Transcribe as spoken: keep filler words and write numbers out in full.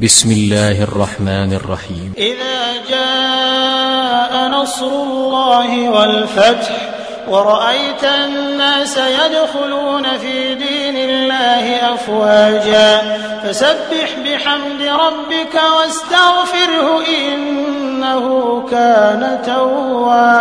بسم الله الرحمن الرحيم. إذا جاء نصر الله والفتح ورأيت الناس يدخلون في دين الله أفواجا فسبح بحمد ربك واستغفره إنه كان توابا.